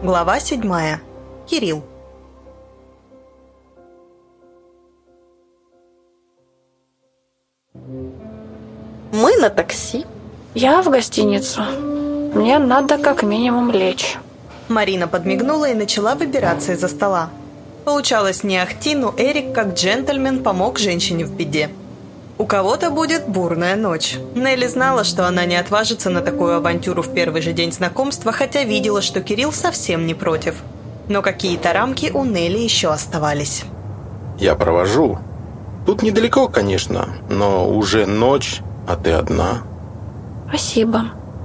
Глава 7. Кирилл. Мы на такси. Я в гостиницу. Мне надо как минимум лечь. Марина подмигнула и начала выбираться из-за стола. Получалось не ахти, но Эрик, как джентльмен, помог женщине в беде. У кого-то будет бурная ночь. Нелли знала, что она не отважится на такую авантюру в первый же день знакомства, хотя видела, что Кирилл совсем не против. Но какие-то рамки у Нелли еще оставались. Я провожу. Тут недалеко, конечно, но уже ночь, а ты одна. Спасибо.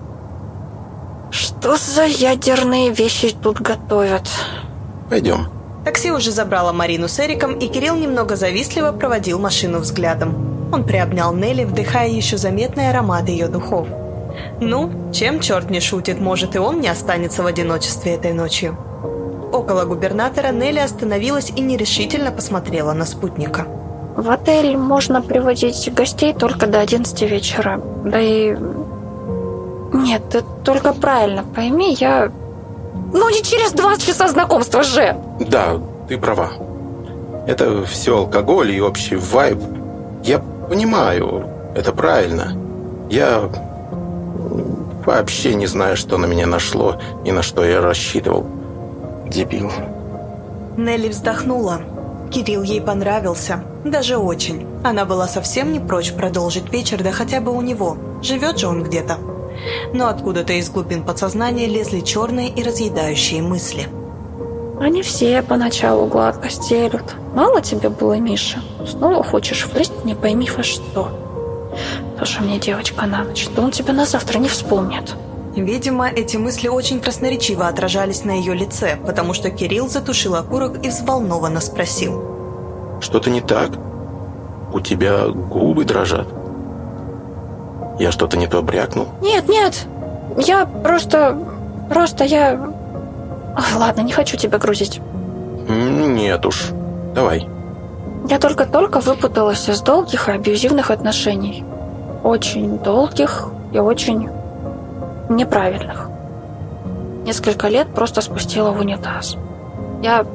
Что за ядерные вещи тут готовят? Пойдем. Такси уже забрало Марину с Эриком, и Кирилл немного завистливо проводил машину взглядом. Он приобнял Нелли, вдыхая еще заметный аромат ее духов. Ну, чем черт не шутит, может и он не останется в одиночестве этой ночью. Около губернатора Нелли остановилась и нерешительно посмотрела на спутника. В отель можно приводить гостей только до 11 вечера. Да и... Нет, ты только правильно пойми, я... Ну не через 20 часа знакомства же! Да, ты права. Это все алкоголь и общий вайб. Я понимаю, это правильно. Я вообще не знаю, что на меня нашло и на что я рассчитывал. Дебил. Нелли вздохнула. Кирилл ей понравился, даже очень. Она была совсем не прочь продолжить вечер, да хотя бы у него. Живет же он где-то. Но откуда-то из глубин подсознания лезли черные и разъедающие мысли. Они все поначалу гладко стелют. Мало тебе было, Миша? Снова хочешь влезть, не пойми во что. Тоже мне девочка на ночь, да он тебя на завтра не вспомнит. Видимо, эти мысли очень красноречиво отражались на ее лице, потому что Кирилл затушил окурок и взволнованно спросил. Что-то не так? У тебя губы дрожат? Я что-то не то брякнул? Нет, я просто я... Ой, ладно, не хочу тебя грузить. Нет уж, давай. Я только-только выпуталась из долгих и абьюзивных отношений. Очень долгих и очень неправильных. Несколько лет просто спустила в унитаз. Я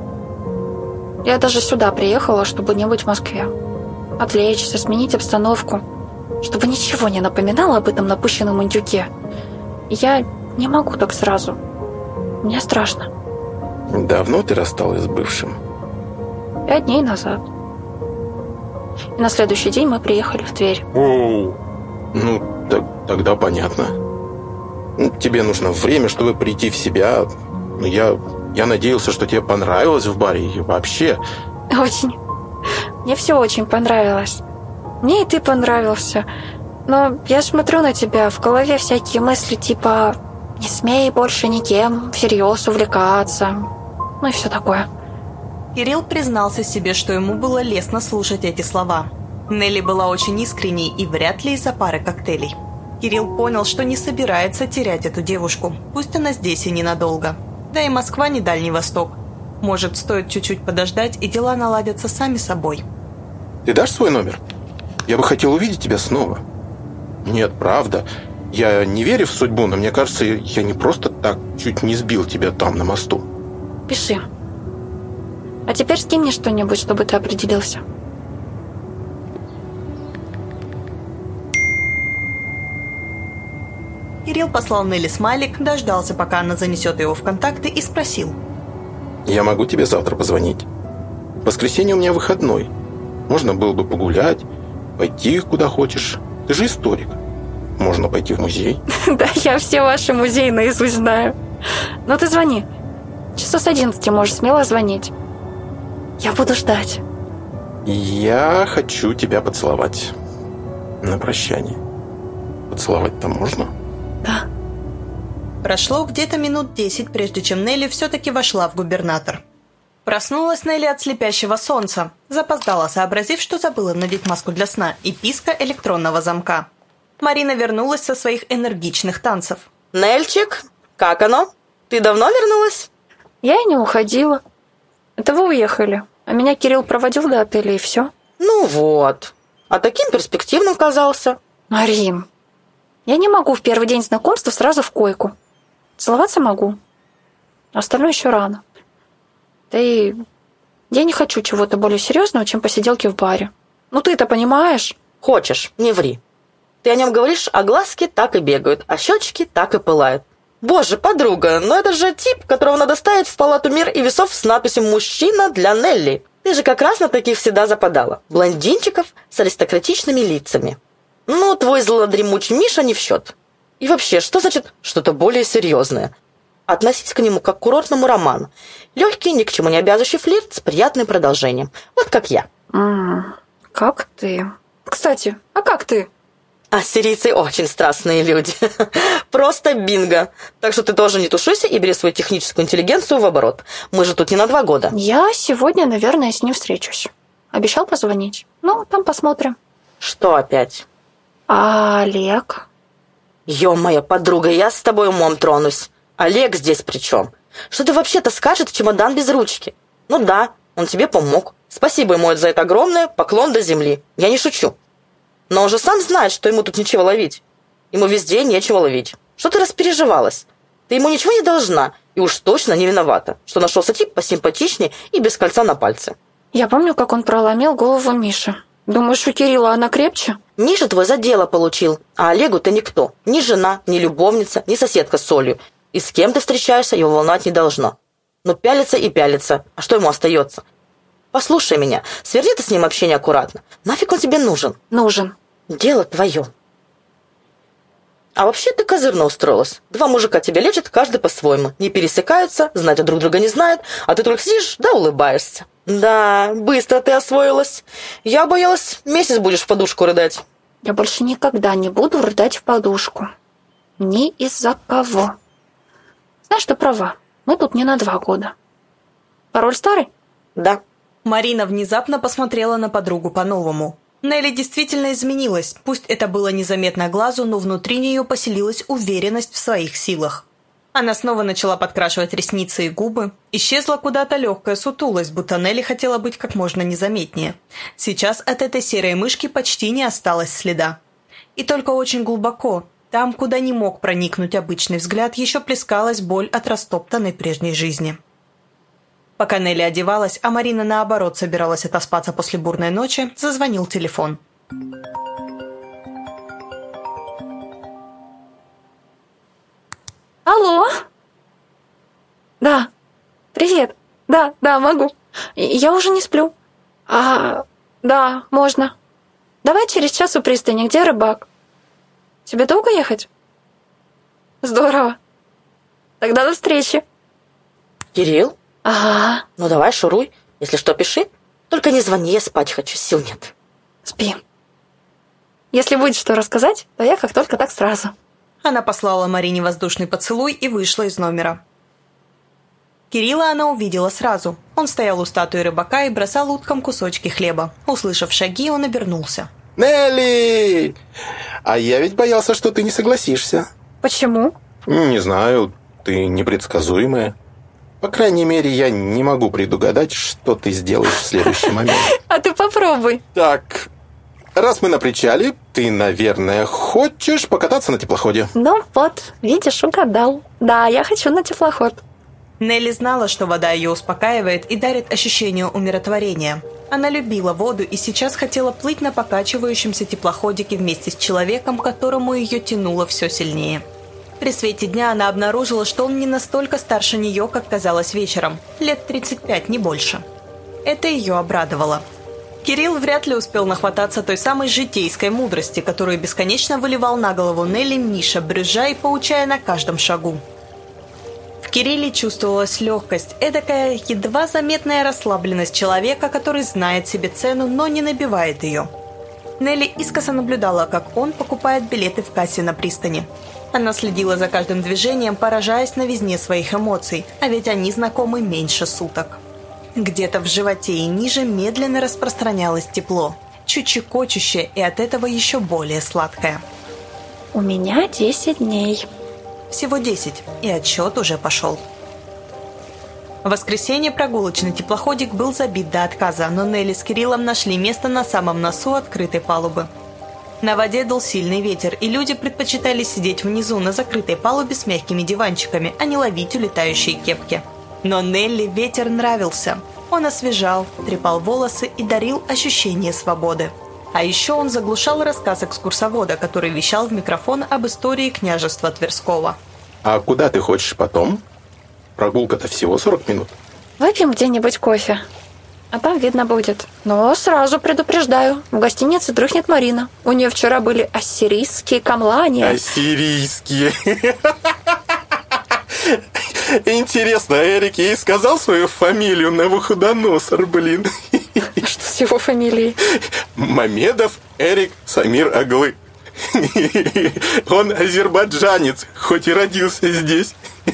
даже сюда приехала, чтобы не быть в Москве. Отвлечься, сменить обстановку, чтобы ничего не напоминало об этом напыщенном индюке. Я не могу так сразу. Мне страшно. Давно ты рассталась с бывшим? 5 дней назад. И на следующий день мы приехали в Тверь. Оу. Ну, тогда понятно. Тебе нужно время, чтобы прийти в себя. Я надеялся, что тебе понравилось в баре и вообще. Очень. Мне все очень понравилось. Мне и ты понравился. Но я смотрю на тебя, в голове всякие мысли типа «не смей больше никем всерьез увлекаться». Ну и все такое. Кирилл признался себе, что ему было лестно слушать эти слова. Нелли была очень искренней и вряд ли из-за пары коктейлей. Кирилл понял, что не собирается терять эту девушку, пусть она здесь и ненадолго. Да и Москва не Дальний Восток. Может, стоит чуть-чуть подождать, и дела наладятся сами собой. Ты дашь свой номер? Я бы хотел увидеть тебя снова. Нет, правда. Я не верю в судьбу, но мне кажется, я не просто так чуть не сбил тебя там, на мосту. Пиши. А теперь скинь мне что-нибудь, чтобы ты определился. Кирилл послал Нелли смайлик, дождался, пока она занесет его в контакты, и спросил. Я могу тебе завтра позвонить. В воскресенье у меня выходной. Можно было бы погулять, пойти куда хочешь. Ты же историк. Можно пойти в музей. Да, я все ваши музеи наизусть знаю. Но ты звони. Часов с 11 можешь смело звонить. Я буду ждать. Я хочу тебя поцеловать. На прощание. Поцеловать-то можно? Да. Прошло где-то минут 10, прежде чем Нелли все-таки вошла в губернатор. Проснулась Нелли от слепящего солнца, запоздала, сообразив, что забыла надеть маску для сна, и писка электронного замка. Марина вернулась со своих энергичных танцев. Нельчик, как оно? Ты давно вернулась? Я и не уходила. Это вы уехали, а меня Кирилл проводил до отеля, и все. Ну вот. А таким перспективным казался. Марин, я не могу в первый день знакомства сразу в койку. Целоваться могу. Остальное еще рано. Да и я не хочу чего-то более серьезного, чем посиделки в баре. Ну ты-то понимаешь? Хочешь, не ври. Ты о нем говоришь, а глазки так и бегают, а щечки так и пылают. Боже, подруга, но это же тип, которого надо ставить в палату мер и весов с надписью «Мужчина для Нелли». Ты же как раз на таких всегда западала. Блондинчиков с аристократичными лицами. Ну, твой злодремучий Миша не в счет. И вообще, что значит что-то более серьезное? Относись к нему как к курортному роману. Легкий, ни к чему не обязывающий флирт с приятным продолжением. Вот как я. Как ты? Кстати, а как ты? Ассирийцы очень страстные люди. Просто бинго. Так что ты тоже не тушуйся и бери свою техническую интеллигенцию в оборот. Мы же тут не на 2 года. Я сегодня, наверное, с ним встречусь. Обещал позвонить. Ну, там посмотрим. Что опять? А Олег? Ё-моё, подруга, я с тобой умом тронусь. Олег здесь при чем? Что ты вообще-то скажет чемодан без ручки? Ну да, он тебе помог. Спасибо ему за это огромное, поклон до земли. Я не шучу. Но он же сам знает, что ему тут нечего ловить. Ему везде нечего ловить. Что ты распереживалась? Ты ему ничего не должна, и уж точно не виновата, что нашелся тип посимпатичнее и без кольца на пальце. Я помню, как он проломил голову Миши. Думаешь, у Кирилла она крепче? Миша твой за дело получил, а Олегу ты никто. Ни жена, ни любовница, ни соседка с солью. И с кем ты встречаешься, его волновать не должно. Ну, пялится и пялится. А что ему остается? Послушай меня, сверни ты с ним общение аккуратно. Нафиг он тебе нужен? Нужен. Дело твое. А вообще ты козырно устроилась. 2 мужика тебя лечат, каждый по-своему. Не пересекаются, знать друг друга не знают, а ты только сидишь да улыбаешься. Да, быстро ты освоилась. Я боялась, месяц будешь в подушку рыдать. Я больше никогда не буду рыдать в подушку. Ни из-за кого. Знаешь, ты права. Мы тут не на 2 года. Пароль старый? Да. Марина внезапно посмотрела на подругу по-новому. Нелли действительно изменилась. Пусть это было незаметно глазу, но внутри нее поселилась уверенность в своих силах. Она снова начала подкрашивать ресницы и губы. Исчезла куда-то легкая сутулость, будто Нелли хотела быть как можно незаметнее. Сейчас от этой серой мышки почти не осталось следа. И только очень глубоко, там, куда не мог проникнуть обычный взгляд, еще плескалась боль от растоптанной прежней жизни. Пока Нелли одевалась, а Марина, наоборот, собиралась отоспаться после бурной ночи, зазвонил телефон. Алло? Да. Привет. Да, могу. Я уже не сплю. Да, можно. Давай через час у пристани. Где рыбак? Тебе долго ехать? Здорово. Тогда до встречи. Кирилл? Ага. Ну давай, шуруй. Если что, пиши. Только не звони, я спать хочу, сил нет. Спи. Если будет что рассказать, то я как только так сразу. Она послала Марине воздушный поцелуй и вышла из номера. Кирилла она увидела сразу. Он стоял у статуи рыбака и бросал уткам кусочки хлеба. Услышав шаги, он обернулся. Нелли! А я ведь боялся, что ты не согласишься. Почему? Не знаю, ты непредсказуемая. По крайней мере, я не могу предугадать, что ты сделаешь в следующий момент. А ты попробуй. Так, раз мы на причале, ты, наверное, хочешь покататься на теплоходе. Ну вот, видишь, угадал. Да, я хочу на теплоход. Нелли знала, что вода ее успокаивает и дарит ощущение умиротворения. Она любила воду и сейчас хотела плыть на покачивающемся теплоходике вместе с человеком, к которому ее тянуло все сильнее. При свете дня она обнаружила, что он не настолько старше нее, как казалось вечером. Лет 35, не больше. Это ее обрадовало. Кирилл вряд ли успел нахвататься той самой житейской мудрости, которую бесконечно выливал на голову Нелли Миша, брюзжа и поучая на каждом шагу. В Кирилле чувствовалась легкость, эдакая едва заметная расслабленность человека, который знает себе цену, но не набивает ее. Нелли искоса наблюдала, как он покупает билеты в кассе на пристани. Она следила за каждым движением, поражаясь новизне своих эмоций, а ведь они знакомы меньше суток. Где-то в животе и ниже медленно распространялось тепло, чуть щекочущее и от этого еще более сладкое. У меня 10 дней. Всего 10, и отсчет уже пошел. В воскресенье прогулочный теплоходик был забит до отказа, но Нелли с Кириллом нашли место на самом носу открытой палубы. На воде дул сильный ветер, и люди предпочитали сидеть внизу на закрытой палубе с мягкими диванчиками, а не ловить улетающие кепки. Но Нелли ветер нравился. Он освежал, трепал волосы и дарил ощущение свободы. А еще он заглушал рассказ экскурсовода, который вещал в микрофон об истории княжества Тверского. А куда ты хочешь потом? Прогулка-то всего 40 минут. Выпьем где-нибудь кофе, а там видно будет. Но сразу предупреждаю, в гостинице дрыхнет Марина. У нее вчера были ассирийские камлания. Ассирийские. Интересно, Эрик ей сказал свою фамилию Навуходоносор, блин? Что с его фамилией? Мамедов Эрик Самир Оглы. Он азербайджанец, хоть и родился здесь.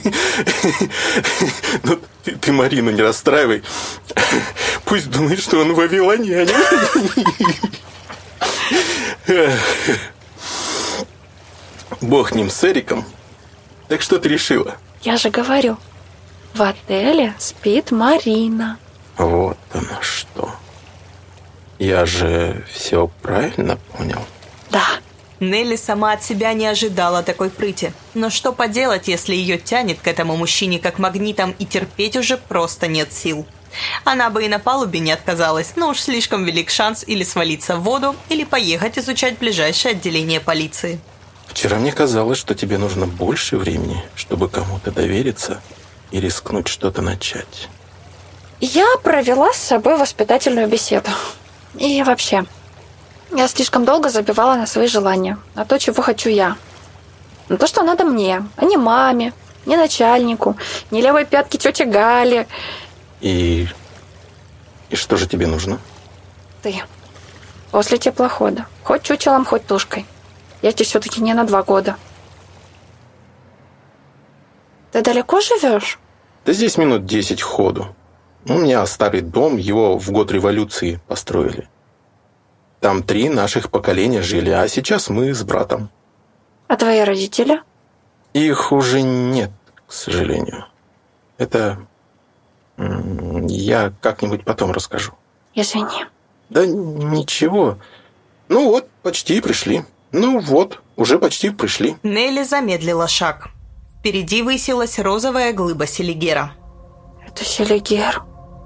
Но ты Марину не расстраивай. Пусть думает, что он вавилонянин. Бог ним с Эриком. Так что ты решила? Я же говорю, в отеле спит Марина. Вот оно что. Я же все правильно понял? Да. Нелли сама от себя не ожидала такой прыти. Но что поделать, если ее тянет к этому мужчине как магнитом, и терпеть уже просто нет сил. Она бы и на палубе не отказалась, но уж слишком велик шанс или свалиться в воду, или поехать изучать ближайшее отделение полиции. Вчера мне казалось, что тебе нужно больше времени, чтобы кому-то довериться и рискнуть что-то начать. Я провела с собой воспитательную беседу. И вообще, я слишком долго забивала на свои желания, на то, чего хочу я. На то, что надо мне, а не маме, не начальнику, не левой пятке тете Гале. И что же тебе нужно? Ты. После теплохода. Хоть чучелом, хоть тушкой. Я здесь все-таки не на 2 года. Ты далеко живешь? Да здесь минут 10 ходу. У меня старый дом, его в год революции построили. Там 3 наших поколения жили, а сейчас мы с братом. А твои родители? Их уже нет, к сожалению. Это я как-нибудь потом расскажу. Извини. Да ничего. Ну вот, почти пришли. Ну вот, уже почти пришли. Нелли замедлила шаг. Впереди высилась розовая глыба Селигера. Это Селигер.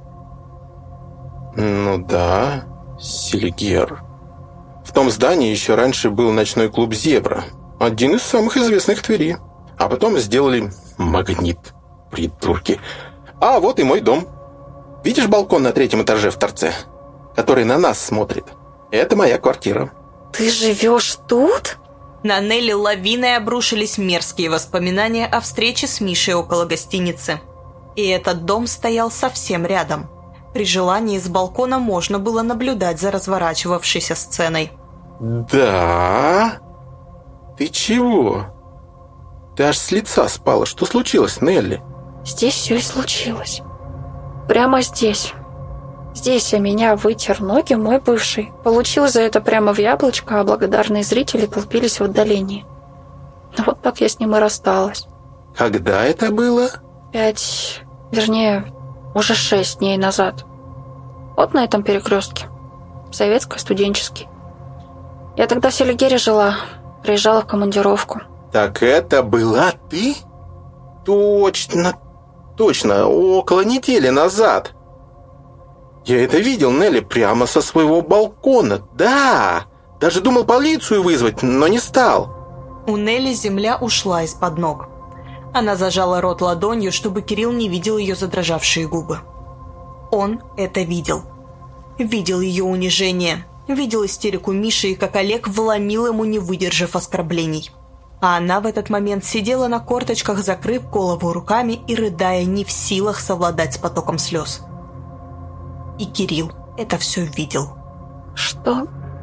Ну да, Селигер. В том здании еще раньше был ночной клуб «Зебра». Один из самых известных в Твери. А потом сделали магнит, придурки. А вот и мой дом. Видишь балкон на 3-м этаже в торце, который на нас смотрит? Это моя квартира. Ты живешь тут? На Нелли лавиной обрушились мерзкие воспоминания о встрече с Мишей около гостиницы. И этот дом стоял совсем рядом. При желании с балкона можно было наблюдать за разворачивавшейся сценой. Да? Ты чего? Ты аж с лица спала. Что случилось, Нелли? Здесь все и случилось. Прямо здесь. Здесь о меня вытер ноги мой бывший. Получил за это прямо в яблочко, а благодарные зрители толпились в отдалении. Вот так я с ним и рассталась. Когда это было? 5, вернее, уже 6 дней назад. Вот на этом перекрестке. Советско-студенческий. Я тогда в Селигере жила. Приезжала в командировку. Так это была ты? Точно, около недели назад. Я это видел, Нелли, прямо со своего балкона. Да, даже думал полицию вызвать, но не стал. У Нелли земля ушла из-под ног. Она зажала рот ладонью, чтобы Кирилл не видел ее задрожавшие губы. Он это видел. Видел ее унижение. Видел истерику Миши и как Олег вломил ему, не выдержав оскорблений. А она в этот момент сидела на корточках, закрыв голову руками и рыдая, не в силах совладать с потоком слез. И Кирилл это все видел. Что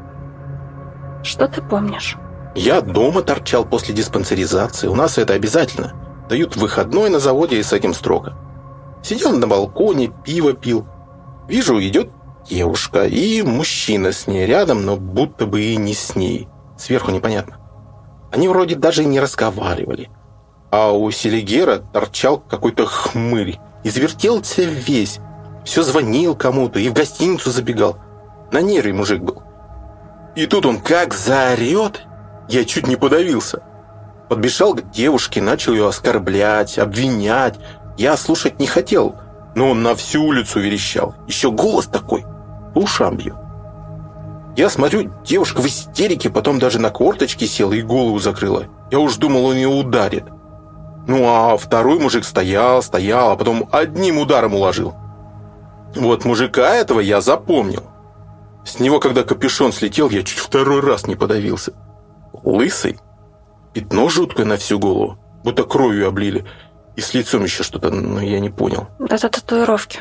ты помнишь? Я дома торчал после диспансеризации. У нас это обязательно. Дают выходной на заводе, и с этим строго. Сидел на балконе, пиво пил. Вижу, идет девушка и мужчина с ней рядом, но будто бы и не с ней. Сверху непонятно. Они вроде даже и не разговаривали. А у Селигера торчал какой-то хмырь. Извертелся весь. Все звонил кому-то и в гостиницу забегал. На нерве мужик был. И тут он как заорет, я чуть не подавился. Подбежал к девушке, начал ее оскорблять, обвинять. Я слушать не хотел, но он на всю улицу верещал. Еще голос такой, по ушам бьет. Я смотрю, девушка в истерике, потом даже на корточки села и голову закрыла. Я уж думал, он ее ударит. Ну, а второй мужик стоял, а потом одним ударом уложил. Вот мужика этого я запомнил. С него, когда капюшон слетел, я чуть второй раз не подавился. Лысый, пятно жуткое на всю голову, будто кровью облили. И с лицом еще что-то, но я не понял. Это татуировки.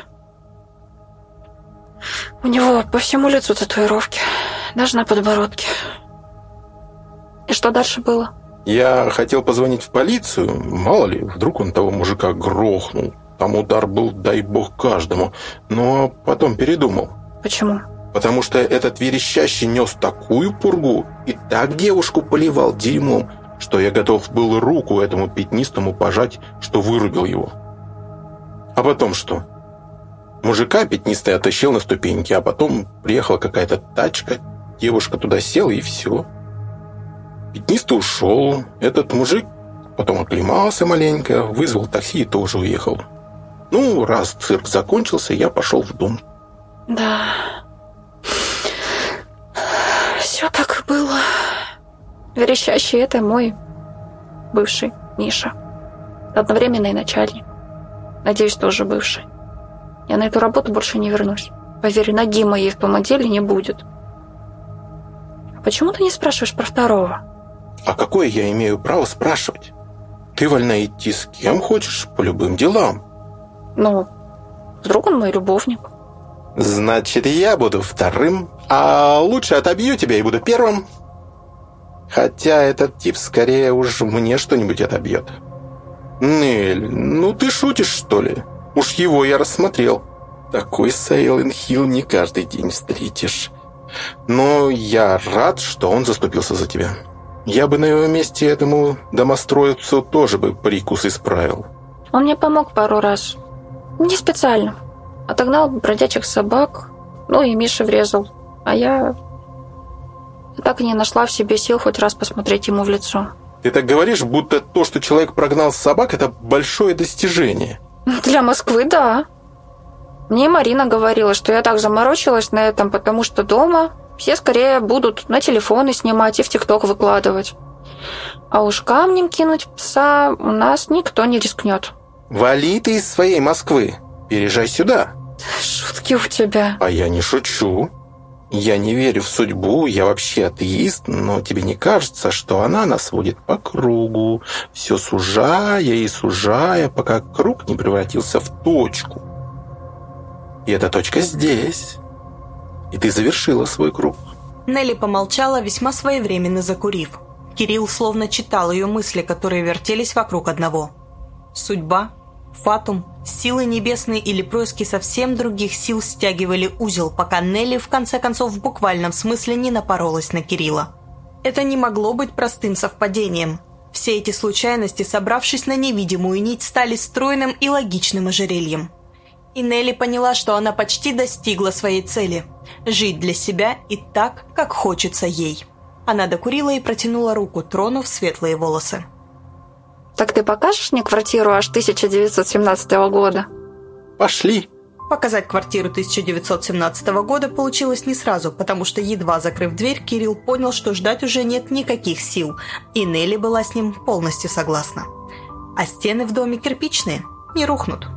У него по всему лицу татуировки. Даже на подбородке. И что дальше было? Я хотел позвонить в полицию. Мало ли, вдруг он того мужика грохнул. Там удар был, дай бог, каждому. Но потом передумал. Почему? Потому что этот верещащий нес такую пургу и так девушку поливал дерьмом, что я готов был руку этому пятнистому пожать, что вырубил его. А потом что? Мужика пятнистый оттащил на ступеньки, а потом приехала какая-то тачка, девушка туда села и все. Пятнистый ушел, этот мужик потом оклемался маленько, вызвал такси и тоже уехал. Ну, раз цирк закончился, я пошел в дом. Да. Все так и было. Верещащий — это мой бывший Миша. Одновременно и начальник. Надеюсь, тоже бывший. Я на эту работу больше не вернусь. Поверь, ноги моей в том отделе не будет. А почему ты не спрашиваешь про второго? А какое я имею право спрашивать? Ты вольна идти с кем хочешь, по любым делам. Ну, вдруг он мой любовник. Значит, я буду вторым, а лучше отобью тебя и буду первым. Хотя этот тип скорее уж мне что-нибудь отобьет. Нель, ну ты шутишь, что ли? Уж его я рассмотрел. Такой Сайлент Хилл не каждый день встретишь. Но я рад, что он заступился за тебя. Я бы на его месте этому домостроицу тоже бы прикус исправил. Он мне помог пару раз. Не специально. Отогнал бродячих собак, ну и Миша врезал. А я так и не нашла в себе сил хоть раз посмотреть ему в лицо. Ты так говоришь, будто то, что человек прогнал собак, это большое достижение. Для Москвы, да. Мне Марина говорила, что я так заморочилась на этом, потому что дома все скорее будут на телефоны снимать и в ТикТок выкладывать. А уж камнем кинуть пса у нас никто не рискнет. Вали ты из своей Москвы. Переезжай сюда. Шутки у тебя. А я не шучу. Я не верю в судьбу, я вообще атеист, но тебе не кажется, что она нас водит по кругу, все сужая и сужая, пока круг не превратился в точку. И эта точка здесь. И ты завершила свой круг. Нелли помолчала, весьма своевременно закурив. Кирилл словно читал ее мысли, которые вертелись вокруг одного. Судьба, фатум, силы небесные или происки совсем других сил стягивали узел, пока Нелли в конце концов в буквальном смысле не напоролась на Кирилла. Это не могло быть простым совпадением. Все эти случайности, собравшись на невидимую нить, стали стройным и логичным ожерельем. И Нелли поняла, что она почти достигла своей цели – жить для себя и так, как хочется ей. Она докурила и протянула руку, тронув светлые волосы. Так ты покажешь мне квартиру аж 1917 года? Пошли. Показать квартиру 1917 года получилось не сразу, потому что, едва закрыв дверь, Кирилл понял, что ждать уже нет никаких сил, и Нелли была с ним полностью согласна. А стены в доме кирпичные, не рухнут.